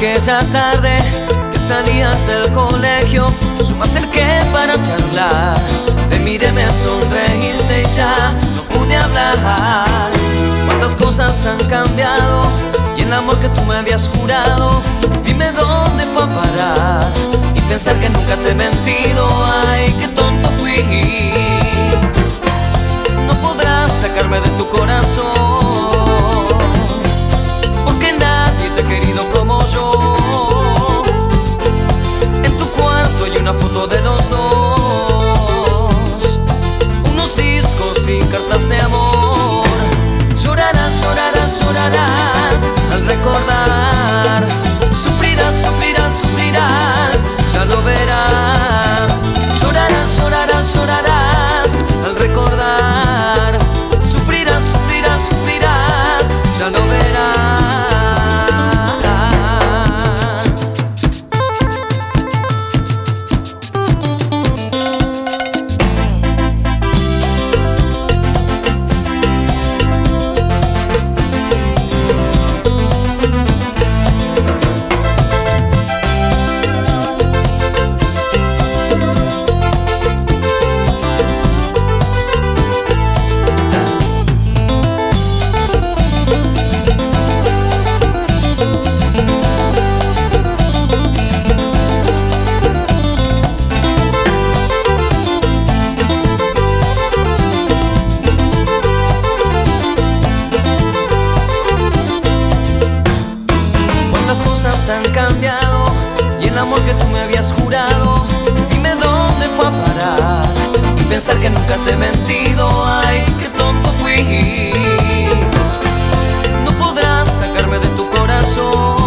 aquella tarde que salías del colegio, yo me acerqué para charlar. Te miré, me sonreíste y ya no pude hablar. Cuántas cosas han cambiado y el amor que tú me habías jurado, dime dónde fue a parar. Y pensar que nunca te he mentido, ay, qué tonto fui. No podrás sacarme de tu corazón, porque nadie te ha querido como yo. En tu cuarto hay una foto de los dos, unos discos y cartas de amor. Llorarás, llorarás, llorarás al recordar. Sufrirás, sufrirás, sufrirás, ya lo verás. Llorarás, llorarás, llorarás al recordar. Sufrirás, sufrirás, sufrirás, ya lo verás. Las cosas han cambiado y el amor que tú me habías jurado, dime dónde fue a parar. Y pensar que nunca te he mentido, ay, qué tonto fui. No podrás sacarme de tu corazón,